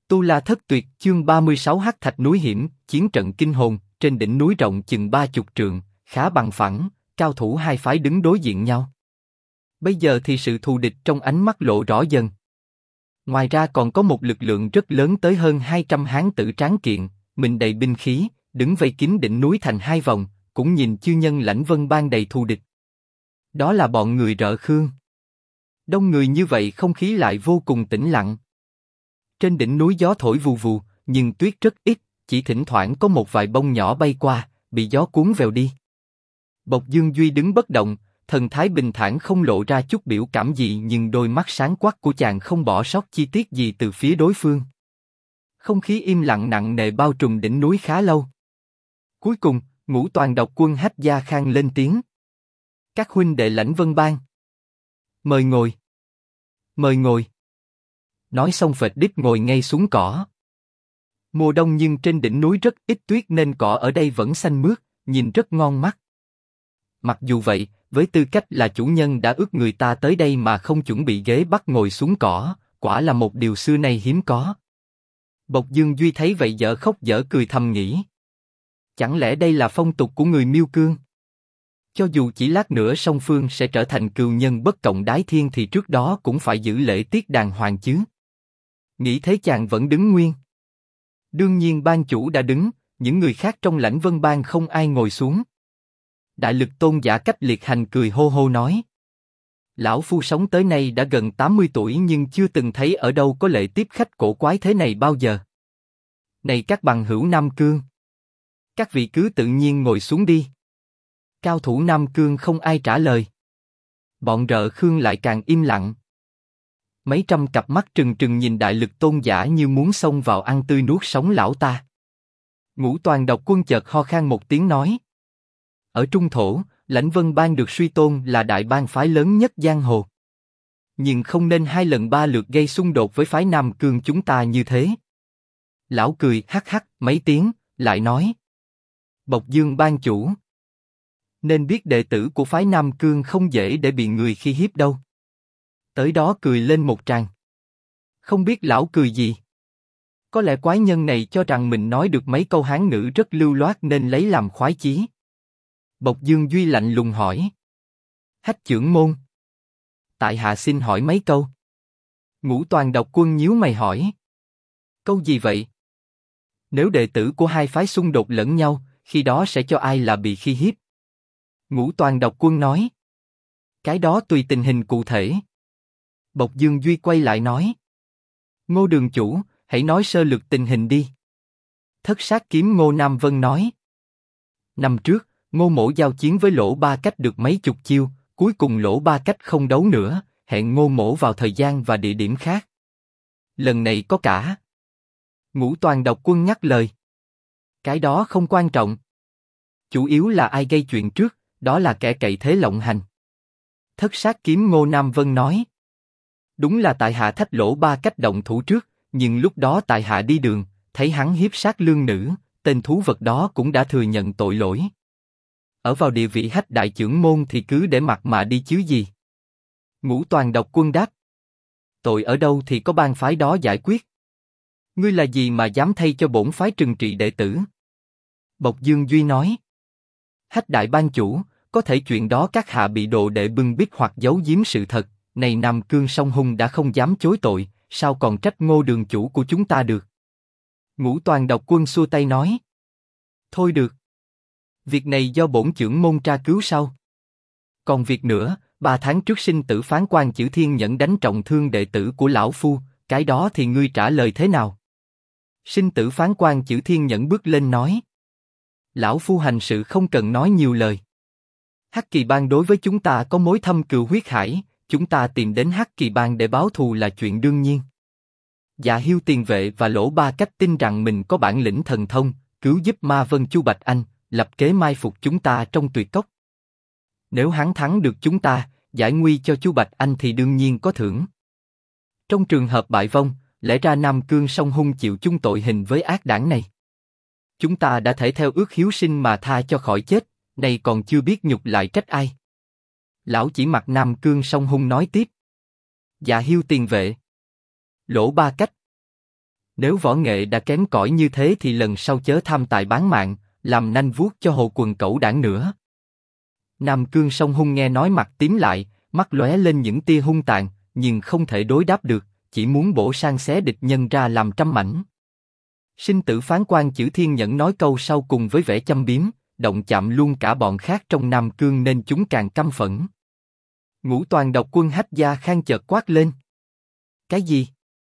Tu La Thất Tuyệt, chương 36 Hắc Thạch núi hiểm, chiến trận kinh hồn. Trên đỉnh núi rộng chừng 30 trượng, khá bằng phẳng, cao thủ hai phái đứng đối diện nhau. Bây giờ thì sự thù địch trong ánh mắt lộ rõ dần. Ngoài ra còn có một lực lượng rất lớn tới hơn 200 hán tử tráng kiện, mình đầy binh khí, đứng vây kín đỉnh núi thành hai vòng, cũng nhìn chư nhân Lãnh Vân Bang đầy thù địch. Đó là bọn người Rợ Khương. Đông người như vậy không khí lại vô cùng tĩnh lặng. Trên đỉnh núi gió thổi vù vù, nhưng tuyết rất ít, chỉ thỉnh thoảng có một vài bông nhỏ bay qua, bị gió cuốn vèo đi. Bộc Dương Duy đứng bất động, thần thái bình thản không lộ ra chút biểu cảm gì, nhưng đôi mắt sáng quắc của chàng không bỏ sót chi tiết gì từ phía đối phương. Không khí im lặng nặng nề bao trùm đỉnh núi khá lâu. Cuối cùng, Ngũ Toàn Độc Quân Hách Gia Khang lên tiếng: "Các huynh đệ Lãnh Vân Bang, mời ngồi. Mời ngồi." Nói xong phệt đít ngồi ngay xuống cỏ. Mùa đông nhưng trên đỉnh núi rất ít tuyết nên cỏ ở đây vẫn xanh mướt, nhìn rất ngon mắt. Mặc dù vậy, với tư cách là chủ nhân đã ước người ta tới đây mà không chuẩn bị ghế bắt ngồi xuống cỏ, quả là một điều xưa nay hiếm có. Bộc Dương Duy thấy vậy dở khóc dở cười thầm nghĩ: chẳng lẽ đây là phong tục của người Miêu Cương? Cho dù chỉ lát nữa song phương sẽ trở thành cừu nhân bất cộng đái thiên thì trước đó cũng phải giữ lễ tiết đàng hoàng chứ. Nghĩ thế chàng vẫn đứng nguyên. Đương nhiên ban chủ đã đứng, những người khác trong Lãnh Vân Bang không ai ngồi xuống. Đại Lực Tôn Giả Cách Liệt Hành cười hô hô nói: lão phu sống tới nay đã gần 80 tuổi nhưng chưa từng thấy ở đâu có lễ tiếp khách cổ quái thế này bao giờ. Này các bằng hữu Nam Cương, các vị cứ tự nhiên ngồi xuống đi. Cao thủ Nam Cương không ai trả lời. Bọn Rợ Khương lại càng im lặng. Mấy trăm cặp mắt trừng trừng nhìn Đại Lực Tôn Giả như muốn xông vào ăn tươi nuốt sống lão ta. Ngũ Toàn Độc Quân chợt ho khan một tiếng nói: ở Trung Thổ, Lãnh Vân Bang được suy tôn là đại bang phái lớn nhất giang hồ. Nhưng không nên hai lần ba lượt gây xung đột với phái Nam Cương chúng ta như thế. Lão cười hắc hắc mấy tiếng, lại nói: Bộc Dương Bang chủ, nên biết đệ tử của phái Nam Cương không dễ để bị người khi hiếp đâu. Tới đó cười lên một tràng. Không biết lão cười gì? Có lẽ quái nhân này cho rằng mình nói được mấy câu Hán ngữ rất lưu loát nên lấy làm khoái chí. Bộc Dương Duy lạnh lùng hỏi: Hách trưởng môn, tại hạ xin hỏi mấy câu. Ngũ Toàn Độc Quân nhíu mày hỏi: câu gì vậy? Nếu đệ tử của hai phái xung đột lẫn nhau, khi đó sẽ cho ai là bị khi hiếp? Ngũ Toàn Độc Quân nói: cái đó tùy tình hình cụ thể. Bộc Dương Duy quay lại nói: Ngô đường chủ, hãy nói sơ lược tình hình đi. Thất Sát Kiếm Ngô Nam Vân nói: năm trước, Ngô Mỗ giao chiến với Lỗ Ba Cách được mấy chục chiêu, cuối cùng Lỗ Ba Cách không đấu nữa, hẹn Ngô Mỗ vào thời gian và địa điểm khác. Lần này có cả. Ngũ Toàn Độc Quân nhắc lời: cái đó không quan trọng. Chủ yếu là ai gây chuyện trước, đó là kẻ cậy thế lộng hành. Thất Sát Kiếm Ngô Nam Vân nói: đúng là tại hạ thách Lỗ Ba Cách động thủ trước, nhưng lúc đó tại hạ đi đường, thấy hắn hiếp sát lương nữ, tên thú vật đó cũng đã thừa nhận tội lỗi. Ở vào địa vị Hách đại trưởng môn thì cứ để mặc mà đi chứ gì. Ngũ Toàn Độc Quân đáp: tội ở đâu thì có bang phái đó giải quyết. Ngươi là gì mà dám thay cho bổn phái trừng trị đệ tử? Bộc Dương Duy nói: Hách đại ban chủ, có thể chuyện đó các hạ bị đồ đệ bưng bít hoặc giấu giếm sự thật, này Nam Cương song hung đã không dám chối tội, sao còn trách Ngô đường chủ của chúng ta được? Ngũ Toàn Độc Quân xua tay nói: thôi được. Việc này do bổn trưởng môn tra cứu sau. Còn việc nữa, 3 tháng trước sinh tử phán quan Chử Thiên Nhẫn đánh trọng thương đệ tử của lão phu, cái đó thì ngươi trả lời thế nào? Sinh tử phán quan Chử Thiên Nhẫn bước lên nói: lão phu hành sự không cần nói nhiều lời. Hắc Kỳ Bang đối với chúng ta có mối thâm cừu huyết hải, chúng ta tìm đến Hắc Kỳ Bang để báo thù là chuyện đương nhiên. Dạ Hiêu Tiền Vệ và Lỗ Ba Cách tin rằng mình có bản lĩnh thần thông, cứu giúp Ma Vân Chu Bạch Anh, lập kế mai phục chúng ta trong tuyệt cốc. Nếu hắn thắng được chúng ta, giải nguy cho Chu Bạch Anh thì đương nhiên có thưởng. Trong trường hợp bại vong, lẽ ra Nam Cương song hung chịu chung tội hình với ác đảng này. Chúng ta đã thể theo ước hiếu sinh mà tha cho khỏi chết, nay còn chưa biết nhục lại trách ai. Lão chỉ mặt Nam Cương song hung nói tiếp: Dạ Hiêu Tiền Vệ, Lỗ Ba Cách, Nếu võ nghệ đã kém cỏi như thế thì lần sau chớ tham tài bán mạng, làm nanh vuốt cho hồ quần cẩu đảng nữa. Nam Cương Song Hung nghe nói mặt tím lại, mắt lóe lên những tia hung tàn, nhưng không thể đối đáp được, chỉ muốn bổ sang xé địch nhân ra làm trăm mảnh. Sinh tử phán quan Chử Thiên Nhẫn nói câu sau cùng với vẻ châm biếm, động chạm luôn cả bọn khác trong Nam Cương nên chúng càng căm phẫn. Ngũ Toàn độc quân Hách Gia Khang chợt quát lên. Cái gì?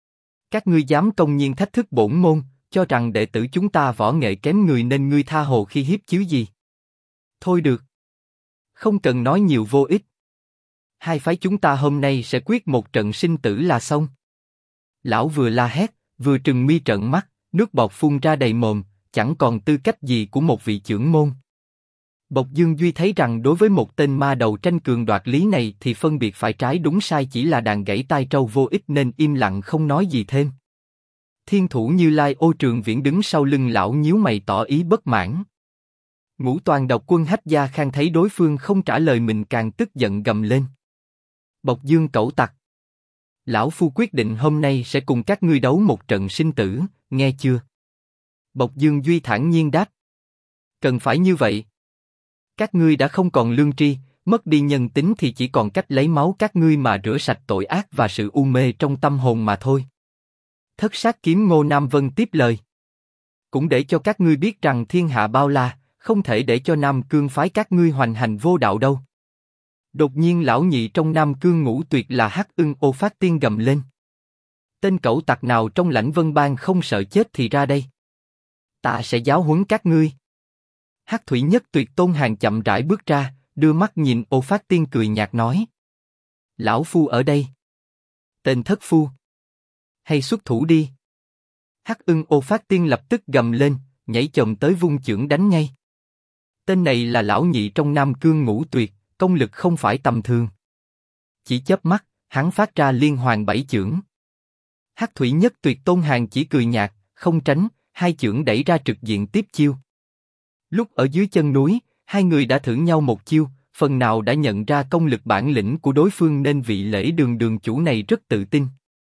Các ngươi dám công nhiên thách thức bổn môn, cho rằng đệ tử chúng ta võ nghệ kém người nên ngươi tha hồ khi hiếp chứ gì? Thôi được. Không cần nói nhiều vô ích. Hai phái chúng ta hôm nay sẽ quyết một trận sinh tử là xong. Lão vừa la hét, vừa trừng mi trợn mắt, nước bọt phun ra đầy mồm, chẳng còn tư cách gì của một vị trưởng môn. Bộc Dương Duy thấy rằng đối với một tên ma đầu tranh cường đoạt lý này thì phân biệt phải trái đúng sai chỉ là đàn gãy tai trâu vô ích nên im lặng không nói gì thêm. Thiên thủ Như Lai Ô Trường Viễn đứng sau lưng lão nhíu mày tỏ ý bất mãn. Ngũ Toàn độc quân Hách Gia Khang thấy đối phương không trả lời mình càng tức giận gầm lên. Bộc Dương cẩu tặc. Lão Phu quyết định hôm nay sẽ cùng các ngươi đấu một trận sinh tử, nghe chưa? Bộc Dương Duy thản nhiên đáp. Cần phải như vậy. Các ngươi đã không còn lương tri, mất đi nhân tính thì chỉ còn cách lấy máu các ngươi mà rửa sạch tội ác và sự u mê trong tâm hồn mà thôi. Thất sát kiếm Ngô Nam Vân tiếp lời. Cũng để cho các ngươi biết rằng thiên hạ bao la, không thể để cho Nam Cương phái các ngươi hoành hành vô đạo đâu. Đột nhiên lão nhị trong Nam Cương Ngũ Tuyệt là Hắc Ưng Ô Phát Tiên gầm lên. Tên cẩu tặc nào trong Lãnh Vân Bang không sợ chết thì ra đây. Ta sẽ giáo huấn các ngươi. Hắc Thủy Nhất Tuyệt Tôn Hàng chậm rãi bước ra, đưa mắt nhìn Ô Phát Tiên cười nhạt nói. Lão Phu ở đây. Tên thất phu. Hay xuất thủ đi. Hắc Ưng Ô Phát Tiên lập tức gầm lên, nhảy chồm tới vung chưởng đánh ngay. Tên này là lão nhị trong Nam Cương Ngũ Tuyệt, công lực không phải tầm thường. Chỉ chớp mắt, hắn phát ra liên hoàn 7 chưởng. Hắc Thủy Nhất Tuyệt Tôn Hàng chỉ cười nhạt, không tránh, hai chưởng đẩy ra trực diện tiếp chiêu. Lúc ở dưới chân núi, hai người đã thử nhau một chiêu, phần nào đã nhận ra công lực bản lĩnh của đối phương nên vị Lễ Đường đường chủ này rất tự tin.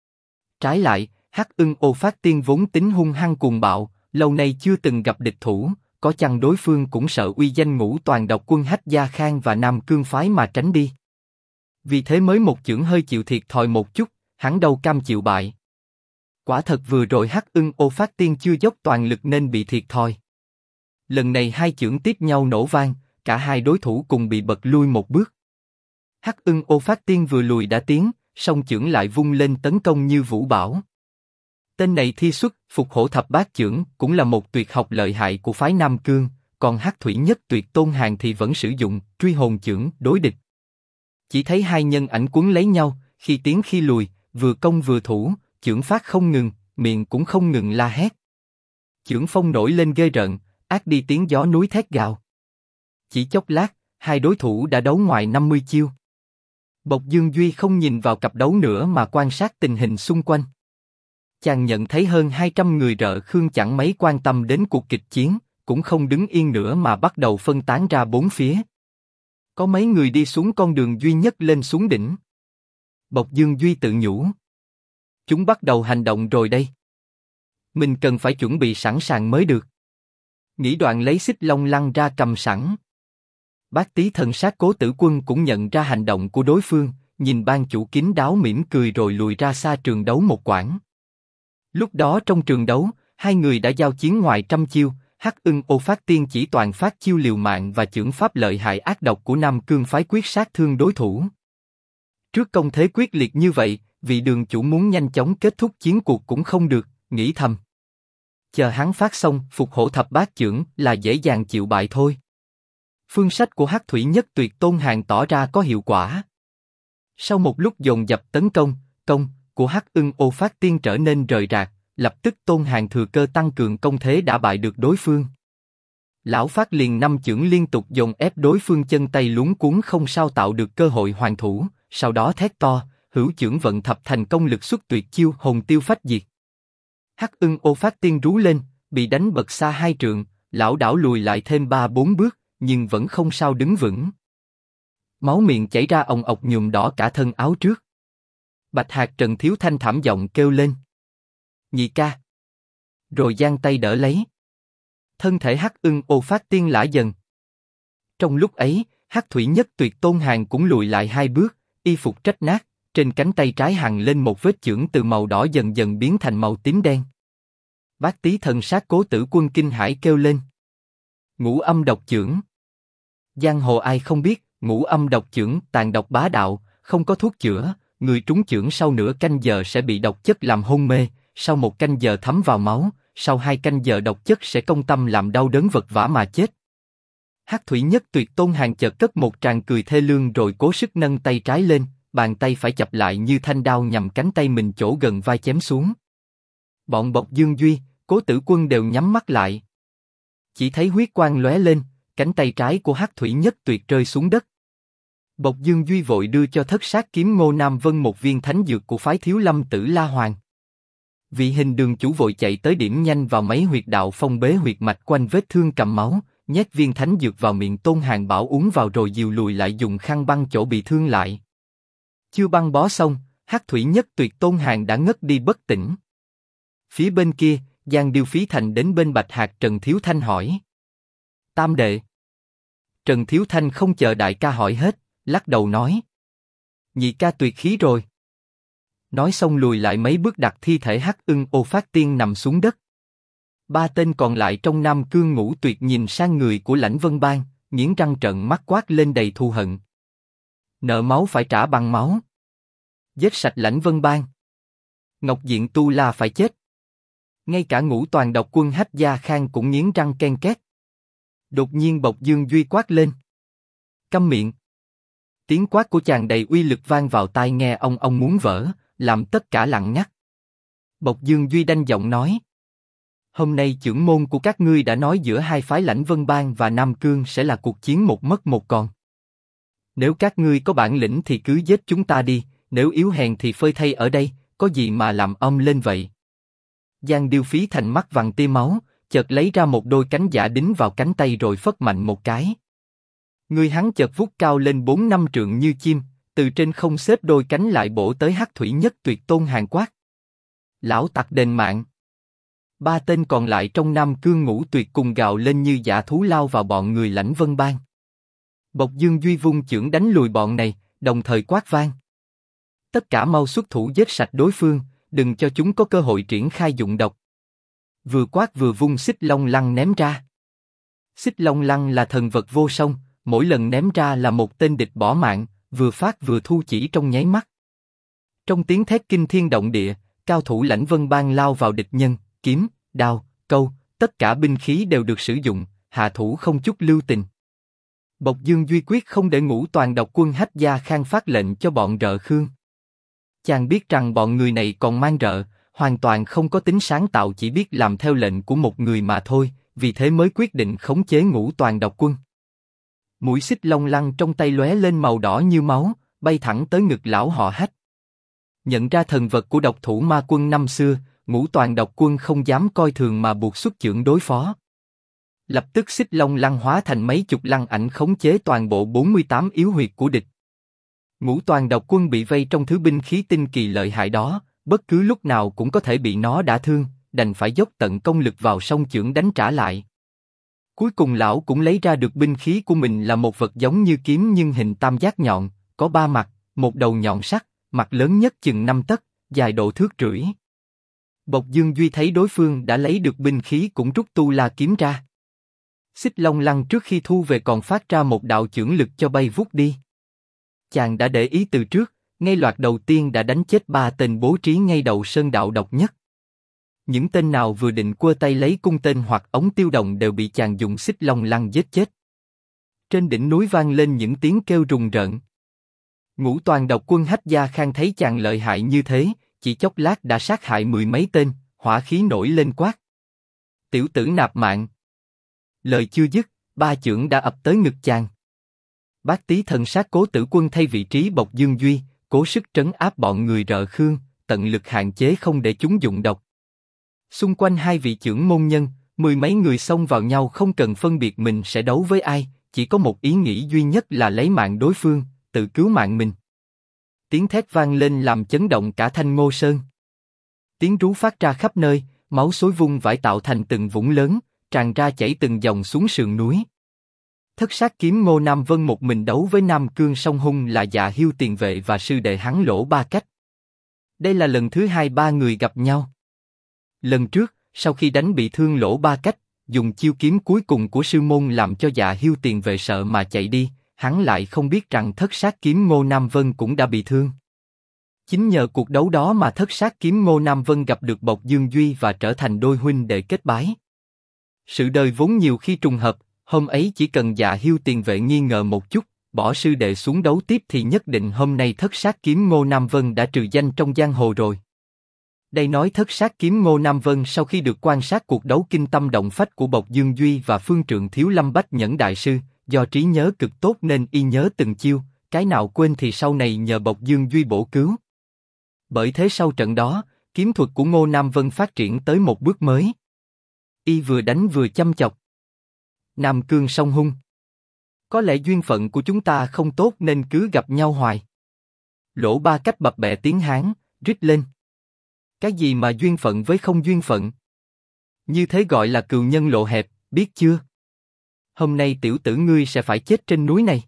Trái lại, Hắc Ưng Ô Phát Tiên vốn tính hung hăng cuồng bạo, lâu nay chưa từng gặp địch thủ, có chăng đối phương cũng sợ uy danh Ngũ Toàn độc quân Hách Gia Khang và Nam Cương phái mà tránh đi. Vì thế mới một chưởng hơi chịu thiệt thòi một chút, hắn đâu cam chịu bại. Quả thật vừa rồi Hắc Ưng Ô Phát Tiên chưa dốc toàn lực nên bị thiệt thòi. Lần này hai chưởng tiếp nhau nổ vang, cả hai đối thủ cùng bị bật lui một bước. Hắc Ưng Ô Phát Tiên vừa lùi đã tiến, song chưởng lại vung lên tấn công như vũ bão. Tên này thi xuất Phục Hổ Thập Bát Chưởng cũng là một tuyệt học lợi hại của phái Nam Cương, còn Hắc Thủy Nhất Tuyệt Tôn Hàng thì vẫn sử dụng Truy Hồn Chưởng đối địch. Chỉ thấy hai nhân ảnh quấn lấy nhau, khi tiến khi lùi, vừa công vừa thủ, chưởng phát không ngừng, miệng cũng không ngừng la hét. Chưởng phong nổi lên ghê rợn, ác đi tiếng gió núi thét gào. Chỉ chốc lát, hai đối thủ đã đấu ngoài 50 chiêu. Bộc Dương Duy không nhìn vào cặp đấu nữa mà quan sát tình hình xung quanh. Chàng nhận thấy hơn 200 người Rợ Khương chẳng mấy quan tâm đến cuộc kịch chiến, cũng không đứng yên nữa mà bắt đầu phân tán ra bốn phía. Có mấy người đi xuống con đường duy nhất lên xuống đỉnh. Bộc Dương Duy tự nhủ. Chúng bắt đầu hành động rồi đây. Mình cần phải chuẩn bị sẵn sàng mới được. Nghĩ đoạn lấy xích long lăng ra cầm sẵn. Bát Tý Thần Sát Cố Tử Quân cũng nhận ra hành động của đối phương, nhìn ban chủ kín đáo mỉm cười rồi lùi ra xa trường đấu một quãng. Lúc đó trong trường đấu, hai người đã giao chiến ngoài trăm chiêu, Hắc Ưng Ô Phát Tiên chỉ toàn phát chiêu liều mạng và chưởng pháp lợi hại ác độc của Nam Cương phái quyết sát thương đối thủ. Trước công thế quyết liệt như vậy, vị đường chủ muốn nhanh chóng kết thúc chiến cuộc cũng không được, nghĩ thầm. Chờ hắn phát xong, Phục Hổ Thập Bát Chưởng là dễ dàng chịu bại thôi. Phương sách của Hắc Thủy Nhất Tuyệt Tôn Hàng tỏ ra có hiệu quả. Sau một lúc dồn dập tấn công của Hắc Ưng Ô Phát Tiên trở nên rời rạc, lập tức Tôn Hàng thừa cơ tăng cường công thế đã bại được đối phương. Lão Phát liền 5 chưởng liên tục dồn ép đối phương chân tay luống cuống không sao tạo được cơ hội hoàn thủ, sau đó thét to, hữu chưởng vận thập thành công lực xuất tuyệt chiêu hồn tiêu phách diệt. Hắc Ưng Ô Phát Tiên rú lên, bị đánh bật xa 2 trượng, lão đảo lùi lại thêm 3-4 bước, nhưng vẫn không sao đứng vững. Máu miệng chảy ra ồng ọc nhuộm đỏ cả thân áo trước. Bạch Hạc Trần thiếu thanh thảm giọng kêu lên. Nhị ca, rồi giang tay đỡ lấy. Thân thể Hắc Ưng Ô phát tiên lả dần. Trong lúc ấy, Hắc Thủy Nhất Tuyệt Tôn Hàn cũng lùi lại 2 bước, y phục rách nát, trên cánh tay trái hằn lên một vết chưởng từ màu đỏ dần dần biến thành màu tím đen. Bát Tý Thần Sát Cố Tử Quân kinh hãi kêu lên. Ngũ Âm Độc Chưởng. Giang hồ ai không biết, Ngũ Âm Độc Chưởng tàn độc bá đạo, không có thuốc chữa, người trúng chưởng sau nửa canh giờ sẽ bị độc chất làm hôn mê, sau 1 canh giờ thấm vào máu, sau 2 canh giờ độc chất sẽ công tâm làm đau đớn vật vã mà chết. Hắc Thủy Nhất Tuyệt Tôn Hàn chợt cất một tràng cười thê lương rồi cố sức nâng tay trái lên, bàn tay phải chập lại như thanh đao nhằm cánh tay mình chỗ gần vai chém xuống. Bọn Bộc Dương Duy, Cố Tử Quân đều nhắm mắt lại. Chỉ thấy huyết quang lóe lên, cánh tay trái của Hắc Thủy Nhất Tuyệt rơi xuống đất. Bộc Dương Duy vội đưa cho Thất Sát Kiếm Ngô Nam Vân một viên thánh dược của phái Thiếu Lâm Tử La Hoàng. Vị Hình Đường chủ vội chạy tới điểm nhanh vào mấy huyệt đạo phong bế huyệt mạch quanh vết thương cầm máu, nhét viên thánh dược vào miệng Tôn Hàn bảo uống vào rồi dìu lùi lại dùng khăn băng chỗ bị thương lại. Chưa băng bó xong, Hắc Thủy Nhất Tuyệt Tôn Hàn đã ngất đi bất tỉnh. Phía bên kia, Giang Điêu Phí Thành đến bên Bạch Hạc Trần Thiếu Thanh hỏi. Tam đệ. Trần Thiếu Thanh không chờ đại ca hỏi hết, lắc đầu nói. Nhị ca tuyệt khí rồi. Nói xong lùi lại mấy bước đặt thi thể Hắc Ưng Ô Phát Tiên nằm xuống đất. 3 tên còn lại trong Nam Cương Ngũ Tuyệt nhìn sang người của Lãnh Vân Bang, nghiến răng trợn mắt quát lên đầy thù hận. Nợ máu phải trả bằng máu. Giết sạch Lãnh Vân Bang. Ngọc Diện Tu La phải chết. Ngay cả Ngũ Toàn Độc Quân Hách Gia Khang cũng nghiến răng ken két. Đột nhiên Bộc Dương Duy quát lên. Câm miệng. Tiếng quát của chàng đầy uy lực vang vào tai nghe ông muốn vỡ, làm tất cả lặng ngắt. Bộc Dương Duy đanh giọng nói. Hôm nay chưởng môn của các ngươi đã nói giữa hai phái Lãnh Vân Bang và Nam Cương sẽ là cuộc chiến một mất một còn. Nếu các ngươi có bản lĩnh thì cứ giết chúng ta đi, nếu yếu hèn thì phơi thây ở đây, có gì mà làm lên vậy? Giang Điêu Phí Thành mắt vàng tia máu, chợt lấy ra một đôi cánh giả đính vào cánh tay rồi phất mạnh một cái. Người hắn chợt vút cao lên 4-5 trượng như chim, từ trên không xếp đôi cánh lại bổ tới Hắc Thủy Nhất Tuyệt Tôn Hàn quát. Lão tặc đền mạng. 3 tên còn lại trong Nam Cương Ngũ Tuyệt cùng gào lên như dã thú lao vào bọn người Lãnh Vân Bang. Bộc Dương Duy vung chưởng đánh lùi bọn này, đồng thời quát vang. Tất cả mau xuất thủ giết sạch đối phương, đừng cho chúng có cơ hội triển khai dụng độc. Vừa quát vừa vung Xích Long Lăng ném ra. Xích Long Lăng là thần vật vô song, mỗi lần ném ra là một tên địch bỏ mạng, vừa phát vừa thu chỉ trong nháy mắt. Trong tiếng thét kinh thiên động địa, cao thủ Lãnh Vân Bang lao vào địch nhân, kiếm, đao, câu, tất cả binh khí đều được sử dụng, hạ thủ không chút lưu tình. Bộc Dương Duy quyết không để Ngũ Toàn Độc Quân Hách Gia Khang phát lệnh cho bọn Rợ Khương. Chàng biết rằng bọn người này còn mang rợ, hoàn toàn không có tính sáng tạo, chỉ biết làm theo lệnh của một người mà thôi, vì thế mới quyết định khống chế Ngũ Toàn Độc Quân. Mũi Xích Long Lăng trong tay lóe lên màu đỏ như máu, bay thẳng tới ngực lão họ Hách. Nhận ra thần vật của độc thủ ma quân năm xưa, Ngũ Toàn Độc Quân không dám coi thường mà buộc xuất chưởng đối phó. Lập tức Xích Long Lăng hóa thành mấy chục lăng ảnh khống chế toàn bộ 48 yếu huyệt của địch. Ngũ Toàn Độc Quân bị vây trong thứ binh khí tinh kỳ lợi hại đó, bất cứ lúc nào cũng có thể bị nó đả thương, đành phải dốc tận công lực vào song chưởng đánh trả lại. Cuối cùng lão cũng lấy ra được binh khí của mình là một vật giống như kiếm nhưng hình tam giác nhọn, có 3 mặt, một đầu nhọn sắc, mặt lớn nhất chừng 5 tấc, dài độ thước rưỡi. Bộc Dương Duy thấy đối phương đã lấy được binh khí cũng rút tu la kiếm ra. Xích Long Lăng trước khi thu về còn phát ra một đạo chưởng lực cho bay vút đi. Chàng đã để ý từ trước, ngay loạt đầu tiên đã đánh chết 3 tên bố trí ngay đầu sơn đạo độc nhất. Những tên nào vừa định quơ tay lấy cung tên hoặc ống tiêu đồng đều bị chàng dùng Xích Long Lăng giết chết. Trên đỉnh núi vang lên những tiếng kêu rùng rợn. Ngũ Toàn Độc Quân Hách Gia Khang thấy chàng lợi hại như thế, chỉ chốc lát đã sát hại 10 mấy tên, hỏa khí nổi lên quát. Tiểu tử nạp mạng. Lời chưa dứt, 3 chưởng đã ập tới ngực chàng. Bát Tý Thần Sát Cố Tử Quân thay vị trí Bộc Dương Duy, cố sức trấn áp bọn người Rợ Khương, tận lực hạn chế không để chúng dụng độc. Xung quanh hai vị chưởng môn nhân, 10 mấy người xông vào nhau không cần phân biệt mình sẽ đấu với ai, chỉ có một ý nghĩ duy nhất là lấy mạng đối phương, tự cứu mạng mình. Tiếng thét vang lên làm chấn động cả Thanh Ngô Sơn. Tiếng rú phát ra khắp nơi, máu xối vung vãi tạo thành từng vũng lớn, tràn ra chảy từng dòng xuống sườn núi. Thất sát kiếm Ngô Nam Vân một mình đấu với Nam Cương Song Hung là Dạ Hiêu Tiền Vệ và sư đệ hắn Lỗ Ba Cách. Đây là lần thứ hai ba người gặp nhau. Lần trước, sau khi đánh bị thương Lỗ Ba Cách, dùng chiêu kiếm cuối cùng của sư môn làm cho Dạ Hiêu Tiền Vệ sợ mà chạy đi, hắn lại không biết rằng thất sát kiếm Ngô Nam Vân cũng đã bị thương. Chính nhờ cuộc đấu đó mà thất sát kiếm Ngô Nam Vân gặp được Bộc Dương Duy và trở thành đôi huynh đệ kết bái. Sự đời vốn nhiều khi trùng hợp, hôm ấy chỉ cần Dạ Hiêu Tiền Vệ nghi ngờ một chút, bỏ sư đệ xuống đấu tiếp thì nhất định hôm nay thất sát kiếm Ngô Nam Vân đã trừ danh trong giang hồ rồi. Đây nói thất sát kiếm Ngô Nam Vân sau khi được quan sát cuộc đấu kinh tâm động phách của Bộc Dương Duy và phương trượng Thiếu Lâm Bách Nhẫn Đại Sư, do trí nhớ cực tốt nên y nhớ từng chiêu, cái nào quên thì sau này nhờ Bộc Dương Duy bổ cứu. Bởi thế sau trận đó, kiếm thuật của Ngô Nam Vân phát triển tới một bước mới. Y vừa đánh vừa chăm chọc. Nam Cương Song Hung. Có lẽ duyên phận của chúng ta không tốt nên cứ gặp nhau hoài. Lỗ Ba Cách bập bẹ tiếng Hán, rít lên. Cái gì mà duyên phận với không duyên phận? Như thế gọi là cừu nhân lộ hẹp, biết chưa? Hôm nay tiểu tử ngươi sẽ phải chết trên núi này.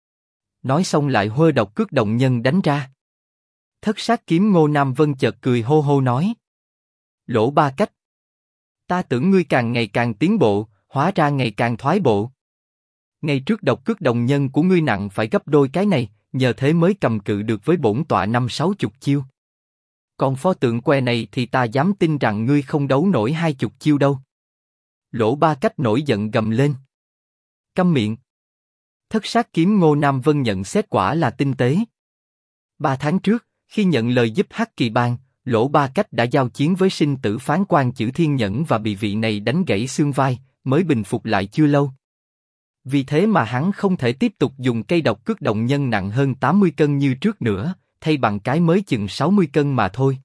Nói xong lại huơ độc cước động nhân đánh ra. Thất sát kiếm Ngô Nam Vân chợt cười hô hô nói. Lỗ Ba Cách. Ta tưởng ngươi càng ngày càng tiến bộ, hóa ra ngày càng thoái bộ. Ngày trước độc cước đồng nhân của ngươi nặng phải gấp đôi cái này, nhờ thế mới cầm cự được với bổn tọa 50-60 chiêu. Còn pho tượng que này thì ta dám tin rằng ngươi không đấu nổi 20 chiêu đâu. Lỗ Ba Cách nổi giận gầm lên. Câm miệng. Thất sát kiếm Ngô Nam Vân nhận xét quả là tinh tế. 3 tháng trước, khi nhận lời giúp Hắc Kỳ Bang, Lỗ Ba Cách đã giao chiến với sinh tử phán quan Chử Thiên Nhẫn và bị vị này đánh gãy xương vai, mới bình phục lại chưa lâu. Vì thế mà hắn không thể tiếp tục dùng cây độc cước động nhân nặng hơn 80 cân như trước nữa, thay bằng cái mới chừng 60 cân mà thôi.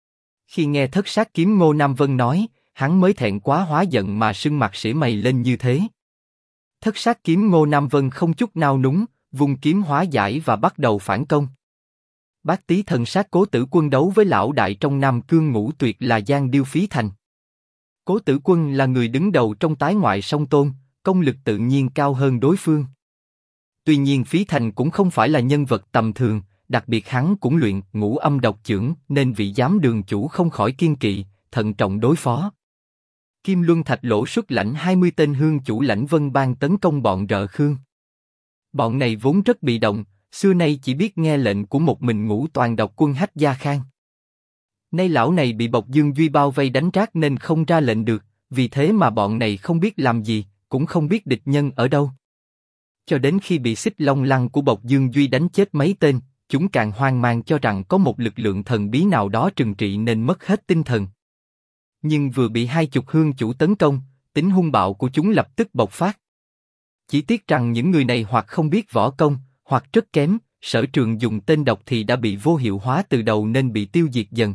Khi nghe thất sát kiếm Ngô Nam Vân nói, hắn mới thẹn quá hóa giận mà sưng mặt sỉa mày lên như thế. Thất sát kiếm Ngô Nam Vân không chút nao núng, vung kiếm hóa giải và bắt đầu phản công. Bát Tý Thần Sát Cố Tử Quân đấu với lão đại trong Nam Cương Ngũ Tuyệt là Giang Điêu Phí Thành. Cố Tử Quân là người đứng đầu trong tái ngoại song tôn, công lực tự nhiên cao hơn đối phương. Tuy nhiên Phí Thành cũng không phải là nhân vật tầm thường, đặc biệt hắn cũng luyện Ngũ Âm Độc Chưởng nên vị giám đường chủ không khỏi kiêng kỵ, thận trọng đối phó. Kim Luân Thạch Lỗ xuất lãnh 20 tên hương chủ lãnh Vân Bang tấn công bọn Rợ Khương. Bọn này vốn rất bị động, xưa nay chỉ biết nghe lệnh của một mình Ngũ Toàn Độc Quân Hách Gia Khang. Nay lão này bị Bộc Dương Duy bao vây đánh trát nên không ra lệnh được, vì thế mà bọn này không biết làm gì, cũng không biết địch nhân ở đâu. Cho đến khi bị Xích Long Lăng của Bộc Dương Duy đánh chết mấy tên, chúng càng hoang mang cho rằng có một lực lượng thần bí nào đó trừng trị nên mất hết tinh thần. Nhưng vừa bị 20 hương chủ tấn công, tính hung bạo của chúng lập tức bộc phát. Chỉ tiếc rằng những người này hoặc không biết võ công, hoặc rất kém, sở trường dùng tên độc thì đã bị vô hiệu hóa từ đầu nên bị tiêu diệt dần.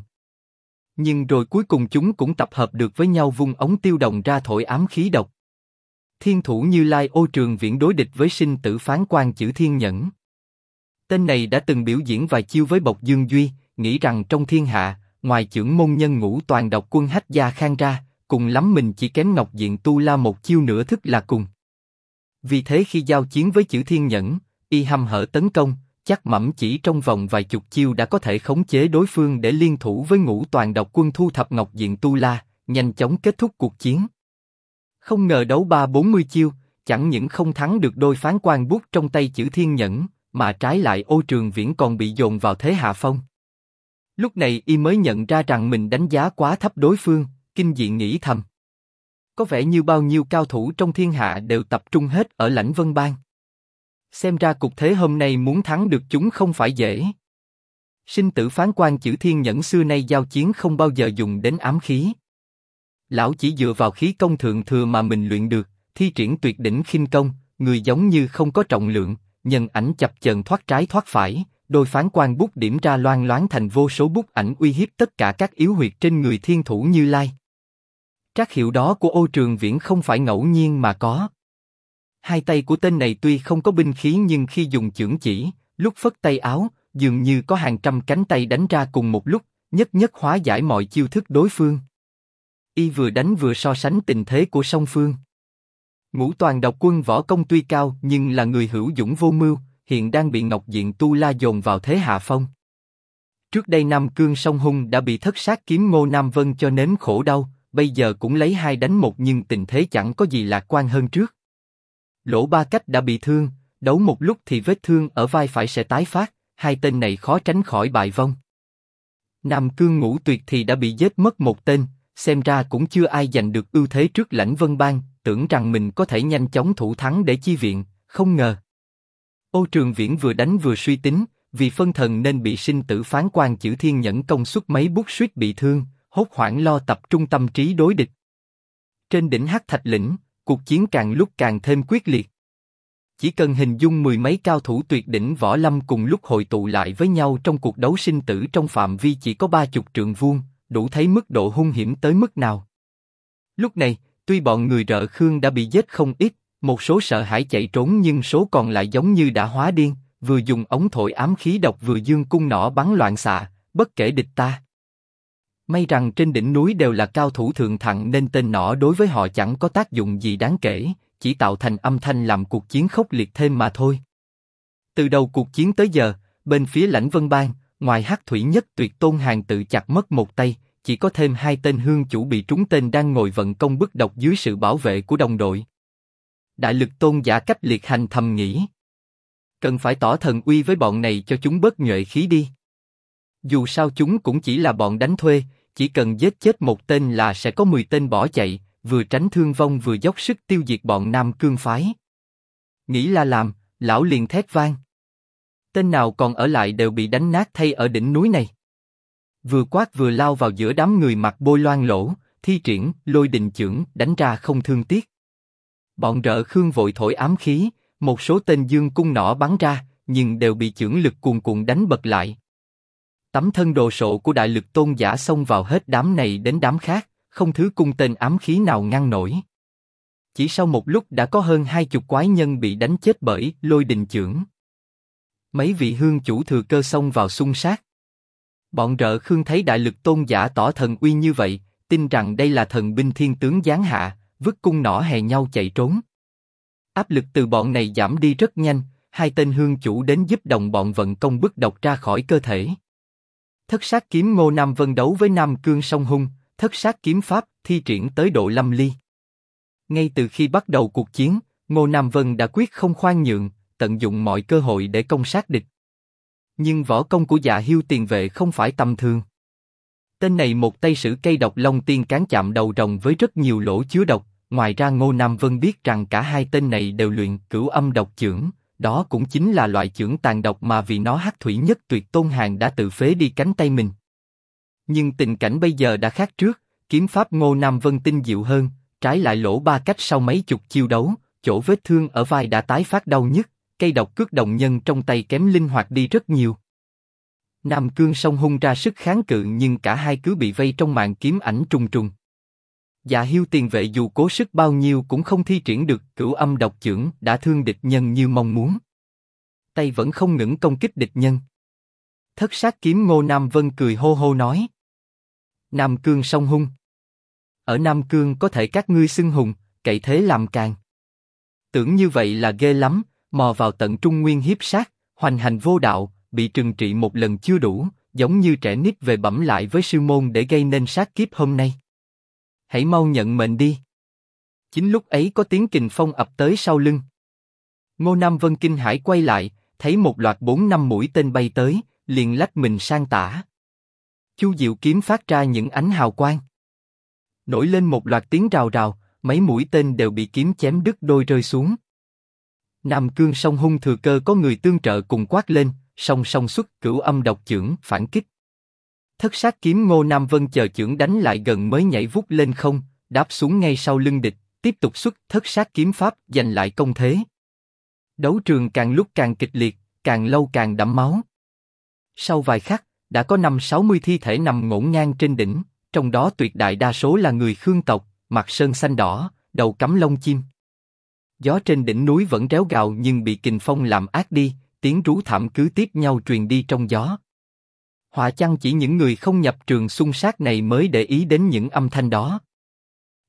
Nhưng rồi cuối cùng chúng cũng tập hợp được với nhau vung ống tiêu đồng ra thổi ám khí độc. Thiên thủ Như Lai Ô Trường Viễn đối địch với sinh tử phán quan Chử Thiên Nhẫn. Tên này đã từng biểu diễn vài chiêu với Bộc Dương Duy, nghĩ rằng trong thiên hạ, ngoài chưởng môn nhân Ngũ Toàn Độc Quân Hách Gia Khang ra, cùng lắm mình chỉ kém Ngọc Diện Tu La một chiêu nửa thức là cùng. Vì thế khi giao chiến với Chử Thiên Nhẫn, y hăm hở tấn công, chắc mẩm chỉ trong vòng vài chục chiêu đã có thể khống chế đối phương để liên thủ với Ngũ Toàn Độc Quân thu thập Ngọc Diện Tu La, nhanh chóng kết thúc cuộc chiến. Không ngờ đấu 30-40 chiêu, chẳng những không thắng được đôi phán quan bút trong tay Chử Thiên Nhẫn, mà trái lại Ô Trường Viễn còn bị dồn vào thế hạ phong. Lúc này y mới nhận ra rằng mình đánh giá quá thấp đối phương, kinh dị nghĩ thầm. Có vẻ như bao nhiêu cao thủ trong thiên hạ đều tập trung hết ở lãnh Vân Bang. Xem ra cục thế hôm nay muốn thắng được chúng không phải dễ. Sinh tử phán quan Chử Thiên Nhẫn xưa nay giao chiến không bao giờ dùng đến ám khí. Lão chỉ dựa vào khí công thượng thừa mà mình luyện được, thi triển tuyệt đỉnh khinh công, người giống như không có trọng lượng, nhân ảnh chập chờn thoát trái thoát phải, đôi phán quan bút điểm ra loang loáng thành vô số bút ảnh uy hiếp tất cả các yếu huyệt trên người thiên thủ Như Lai. Trác hiệu đó của Ô Trường Viễn không phải ngẫu nhiên mà có. Hai tay của tên này tuy không có binh khí nhưng khi dùng chưởng chỉ, lúc phất tay áo, dường như có hàng trăm cánh tay đánh ra cùng một lúc, nhất nhất hóa giải mọi chiêu thức đối phương. Y vừa đánh vừa so sánh tình thế của song phương. Ngũ Toàn độc quân võ công tuy cao nhưng là người hữu dũng vô mưu, hiện đang bị Ngọc Diện Tu La dồn vào thế hạ phong. Trước đây Nam Cương Song Hung đã bị Thất Sát Kiếm Ngô Nam Vân cho nếm khổ đau, bây giờ cũng lấy 2 đánh 1 nhưng tình thế chẳng có gì lạc quan hơn trước. Lỗ Ba Cách đã bị thương, đấu một lúc thì vết thương ở vai phải sẽ tái phát, 2 tên này khó tránh khỏi bại vong. Nam Cương Ngũ Tuyệt thì đã bị giết mất 1 tên, xem ra cũng chưa ai giành được ưu thế trước Lãnh Vân Bang, tưởng rằng mình có thể nhanh chóng thủ thắng để chi viện, không ngờ. Ô Trường Viễn vừa đánh vừa suy tính, vì phân thần nên bị sinh tử phán quan Chử Thiên Nhẫn công suất mấy bút suýt bị thương, hốt hoảng lo tập trung tâm trí đối địch. Trên đỉnh Hắc Thạch Lĩnh, cuộc chiến càng lúc càng thêm quyết liệt. Chỉ cần hình dung 10 mấy cao thủ tuyệt đỉnh võ lâm cùng lúc hội tụ lại với nhau trong cuộc đấu sinh tử trong phạm vi chỉ có 30 trượng vuông, đủ thấy mức độ hung hiểm tới mức nào. Lúc này, tuy bọn người Rợ Khương đã bị giết không ít, một số sợ hãi chạy trốn nhưng số còn lại giống như đã hóa điên, vừa dùng ống thổi ám khí độc vừa giương cung nỏ bắn loạn xạ, bất kể địch ta. May rằng trên đỉnh núi đều là cao thủ thượng thặng nên tên nỏ đối với họ chẳng có tác dụng gì đáng kể, chỉ tạo thành âm thanh làm cuộc chiến khốc liệt thêm mà thôi. Từ đầu cuộc chiến tới giờ, bên phía Lãnh Vân Bang, ngoài Hắc Thủy Nhất Tuyệt Tôn Hàng tự chặt mất 1 tay, chỉ có thêm 2 tên hương chủ bị trúng tên đang ngồi vận công bức độc dưới sự bảo vệ của đồng đội. Đại Lực Tôn Giả Cách Liệt Hành thầm nghĩ, cần phải tỏ thần uy với bọn này cho chúng bớt nhuệ khí đi. Dù sao chúng cũng chỉ là bọn đánh thuê, chỉ cần giết chết 1 tên là sẽ có 10 tên bỏ chạy, vừa tránh thương vong vừa dốc sức tiêu diệt bọn Nam Cương phái. Nghĩ là làm, lão liền thét vang. Tên nào còn ở lại đều bị đánh nát thay ở đỉnh núi này. Vừa quát vừa lao vào giữa đám người mặc bôi loang lỗ, thi triển Lôi Đình Chưởng đánh ra không thương tiếc. Bọn Rợ Khương vội thổi ám khí, một số tên dương cung nỏ bắn ra, nhưng đều bị chưởng lực cuồn cuộn đánh bật lại. Tấm thân đồ sộ của Đại Lực Tôn Giả xông vào hết đám này đến đám khác, không thứ cung tên ám khí nào ngăn nổi. Chỉ sau một lúc đã có hơn 20 quái nhân bị đánh chết bởi Lôi Đình Chưởng. Mấy vị hương chủ thừa cơ xông vào xung sát. Bọn Rợ Khương thấy Đại Lực Tôn Giả tỏ thần uy như vậy, tin rằng đây là thần binh thiên tướng giáng hạ, vứt cung nỏ hè nhau chạy trốn. Áp lực từ bọn này giảm đi rất nhanh, 2 tên hương chủ đến giúp đồng bọn vận công bức độc ra khỏi cơ thể. Thất Sát Kiếm Ngô Nam Vân đấu với Nam Cương Song Hung, Thất Sát Kiếm Pháp thi triển tới độ lâm ly. Ngay từ khi bắt đầu cuộc chiến, Ngô Nam Vân đã quyết không khoan nhượng, tận dụng mọi cơ hội để công sát địch. Nhưng võ công của Dạ Hiêu Tiền Vệ không phải tầm thường. Tên này một tay sử cây độc long tiên cán chạm đầu rồng với rất nhiều lỗ chứa độc. Ngoài ra Ngô Nam Vân biết rằng cả 2 tên này đều luyện Cửu Âm Độc Chưởng, đó cũng chính là loại chưởng tàn độc mà vì nó Hắc Thủy Nhất Tuyệt Tôn Hàng đã tự phế đi cánh tay mình. Nhưng tình cảnh bây giờ đã khác trước, kiếm pháp Ngô Nam Vân tinh diệu hơn, trái lại Lỗ Ba Cách sau mấy chục chiêu đấu, chỗ vết thương ở vai đã tái phát đau nhức, cây độc cước đồng nhân trong tay kém linh hoạt đi rất nhiều. Nam Cương Song Hung ra sức kháng cự nhưng cả hai cứ bị vây trong màn kiếm ảnh trùng trùng. Dạ Hiêu Tiền Vệ dù cố sức bao nhiêu cũng không thi triển được Cửu Âm Độc Chưởng đã thương địch nhân như mong muốn. Tay vẫn không ngừng công kích địch nhân. Thất Sát Kiếm Ngô Nam Vân cười hô hô nói. Nam Cương Song Hung. Ở Nam Cương có thể các ngươi xưng hùng, cậy thế làm càng. Tưởng như vậy là ghê lắm, mò vào tận Trung Nguyên hiếp sát, hoành hành vô đạo, bị trừng trị một lần chưa đủ, giống như trẻ nít về bẩm lại với sư môn để gây nên sát kiếp hôm nay. Hãy mau nhận mệnh đi. Chính lúc ấy có tiếng kình phong ập tới sau lưng. Ngô Nam Vân kinh hãi quay lại, thấy một loạt 4-5 mũi tên bay tới, liền lách mình sang tả. Chu Diệu kiếm phát ra những ánh hào quang. Nổi lên một loạt tiếng rào rào, mấy mũi tên đều bị kiếm chém đứt đôi rơi xuống. Nam Cương Song Hung thừa cơ có người tương trợ cùng quát lên, song song xuất Cửu Âm Độc Chưởng phản kích. Thất Sát Kiếm Ngô Nam Vân chờ chưởng đánh lại gần mới nhảy vút lên không, đáp xuống ngay sau lưng địch, tiếp tục xuất Thất Sát Kiếm Pháp giành lại công thế. Đấu trường càng lúc càng kịch liệt, càng lâu càng đẫm máu. Sau vài khắc, đã có 50-60 thi thể nằm ngổn ngang trên đỉnh, trong đó tuyệt đại đa số là người Khương tộc, mặt sơn xanh đỏ, đầu cắm lông chim. Gió trên đỉnh núi vẫn réo gào nhưng bị kình phong làm át đi, tiếng rú thảm cứ tiếp nhau truyền đi trong gió. Họa chăng chỉ những người không nhập trường xung sát này mới để ý đến những âm thanh đó.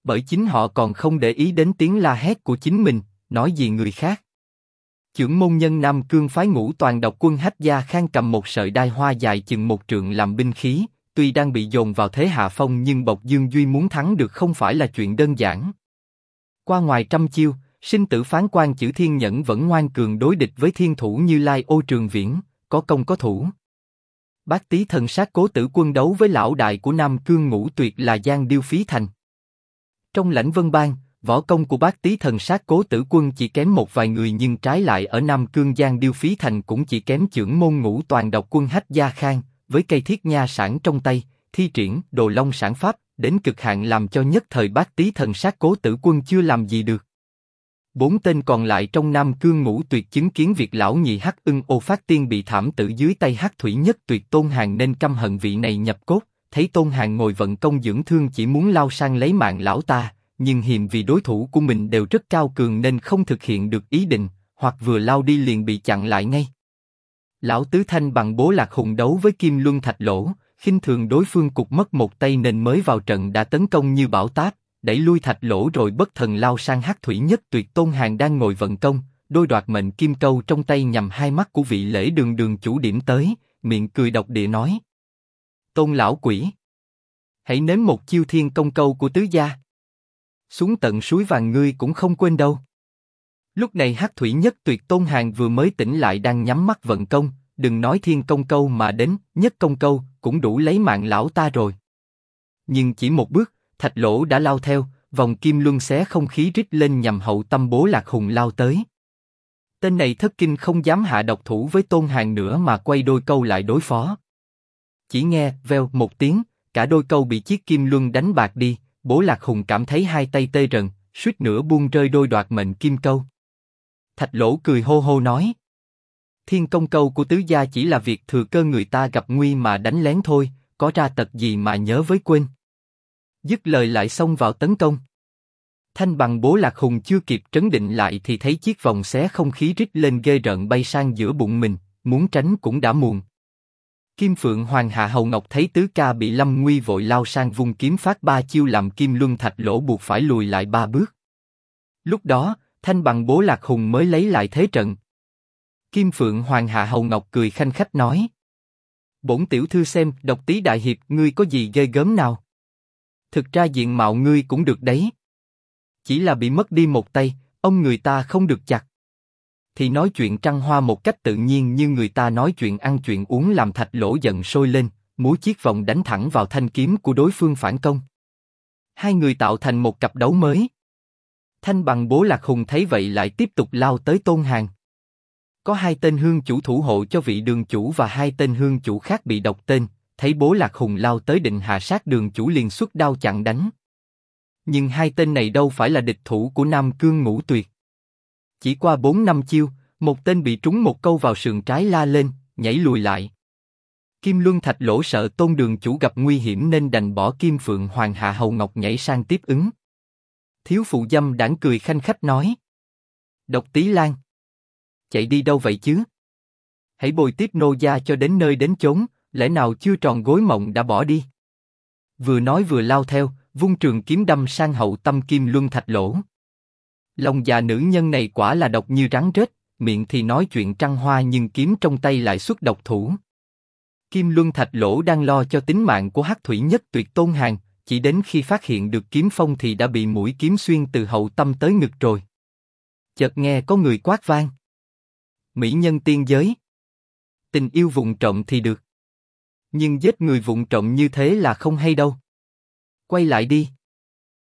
bởi chính họ còn không để ý đến tiếng la hét của chính mình, nói gì người khác. Chưởng môn nhân Nam Cương phái Ngũ Toàn độc quân Hách Gia Khang cầm một sợi đai hoa dài chừng 1 trượng làm binh khí, tuy đang bị dồn vào thế hạ phong nhưng Bộc Dương Duy muốn thắng được không phải là chuyện đơn giản. Qua ngoài trăm chiêu, sinh tử phán quan Chử Thiên Nhẫn vẫn ngoan cường đối địch với thiên thủ Như Lai Ô Trường Viễn, có công có thủ. Bát Tý Thần Sát Cố Tử Quân đấu với lão đại của Nam Cương Ngũ Tuyệt là Giang Điêu Phí Thành. Trong Lãnh Vân Bang, võ công của Bát Tý Thần Sát Cố Tử Quân chỉ kém một vài người nhưng trái lại ở Nam Cương Giang Điêu Phí Thành cũng chỉ kém chưởng môn Ngũ Toàn độc quân Hách Gia Khang, với cây thiết nha sản trong tay, thi triển Đồ Long sản pháp, đến cực hạn làm cho nhất thời Bát Tý Thần Sát Cố Tử Quân chưa làm gì được. 4 tên còn lại trong Nam Cương Ngũ Tuyệt chứng kiến việc lão nhị Hắc Ưng Ô Phát Tiên bị thảm tử dưới tay Hắc Thủy Nhất Tuyệt Tôn Hàn nên căm hận vị này nhập cốt, thấy Tôn Hàn ngồi vận công dưỡng thương chỉ muốn lao sang lấy mạng lão ta, nhưng hiềm vì đối thủ của mình đều rất cao cường nên không thực hiện được ý định, hoặc vừa lao đi liền bị chặn lại ngay. Lão Tứ Thanh bằng Bố Lạc Hùng đấu với Kim Luân Thạch Lỗ, khinh thường đối phương cụt mất một tay nên mới vào trận đã tấn công như bão táp, đẩy lui Thạch Lỗ rồi bất thần lao sang Hắc Thủy Nhất Tuyệt Tôn Hàn đang ngồi vận công, đôi đoạt mệnh kim câu trong tay nhằm hai mắt của vị Lễ Đường Đường chủ điểm tới, miệng cười độc địa nói: Tôn lão quỷ, hãy nếm một chiêu thiên công câu của tứ gia. Xuống tận suối vàng ngươi cũng không quên đâu. Lúc này Hắc Thủy Nhất Tuyệt Tôn Hàn vừa mới tỉnh lại đang nhắm mắt vận công, đừng nói thiên công câu mà đến nhất công câu cũng đủ lấy mạng lão ta rồi. Nhưng chỉ một bước, Thạch Lỗ đã lao theo, vòng kim luân xé không khí rít lên nhằm hậu tâm Bố Lạc Hùng lao tới. Tên này thất kinh không dám hạ độc thủ với Tôn Hàn nữa mà quay đôi câu lại đối phó. Chỉ nghe veo một tiếng, cả đôi câu bị chiếc kim luân đánh bạc đi. Bố Lạc Hùng cảm thấy hai tay tê rần, suýt nữa buông rơi đôi đoạt mệnh kim câu. Thạch Lỗ cười hô hô nói: Thiên công câu của tứ gia chỉ là việc thừa cơ người ta gặp nguy mà đánh lén thôi, có ra tật gì mà nhớ với quên. Dứt lời lại xông vào tấn công. Thanh bằng Bố Lạc Hùng chưa kịp trấn định lại thì thấy chiếc vòng xé không khí rít lên ghê rợn bay sang giữa bụng mình, muốn tránh cũng đã muộn. Kim Phượng Hoàng Hạ Hầu Ngọc thấy tứ ca bị lâm nguy vội lao sang vung kiếm phát 3 chiêu làm Kim Luân Thạch Lỗ buộc phải lùi lại 3 bước. Lúc đó, Thanh bằng Bố Lạc Hùng mới lấy lại thế trận. Kim Phượng Hoàng Hạ Hầu Ngọc cười khanh khách nói: Bổn tiểu thư xem, Độc Tý đại hiệp, ngươi có gì ghê gớm nào? Thực ra diện mạo ngươi cũng được đấy. Chỉ là bị mất đi một tay, ông người ta không được chặt. Thì nói chuyện trăng hoa một cách tự nhiên như người ta nói chuyện ăn chuyện uống làm Thạch Lỗ giận sôi lên, múa chiếc vòng đánh thẳng vào thanh kiếm của đối phương phản công. Hai người tạo thành một cặp đấu mới. Thanh bằng Bố Lạc Hùng thấy vậy lại tiếp tục lao tới Tôn Hàn. Có 2 tên hương chủ thủ hộ cho vị đường chủ và 2 tên hương chủ khác bị độc tên, thấy Bố Lạc Hùng lao tới định hạ sát đường chủ liền xuất đao chặn đánh. Nhưng 2 tên này đâu phải là địch thủ của Nam Cương Ngũ Tuyệt. Chỉ qua 4-5 chiêu, một tên bị trúng một câu vào sườn trái la lên, nhảy lùi lại. Kim Luân Thạch Lỗ sợ Tôn đường chủ gặp nguy hiểm nên đành bỏ Kim Phượng Hoàng Hạ Hầu Ngọc nhảy sang tiếp ứng. Thiếu phụ dâm đãng cười khanh khách nói: Độc Tý Lan, chạy đi đâu vậy chứ? Hãy bồi tiếp nô gia cho đến nơi đến chốn, lẽ nào chưa tròn gối mộng đã bỏ đi? Vừa nói vừa lao theo, vung trường kiếm đâm sang hậu tâm Kim Luân Thạch Lỗ. Lòng già nữ nhân này quả là độc như rắn rết, miệng thì nói chuyện trăng hoa nhưng kiếm trong tay lại xuất độc thủ. Kim Luân Thạch Lỗ đang lo cho tính mạng của Hắc Thủy Nhất Tuyệt Tôn Hàn, chỉ đến khi phát hiện được kiếm phong thì đã bị mũi kiếm xuyên từ hậu tâm tới ngực rồi. Chợt nghe có người quát vang: Mỹ nhân tiên giới, tình yêu vụng trộm thì được, nhưng giết người vụng trộm như thế là không hay đâu. Quay lại đi.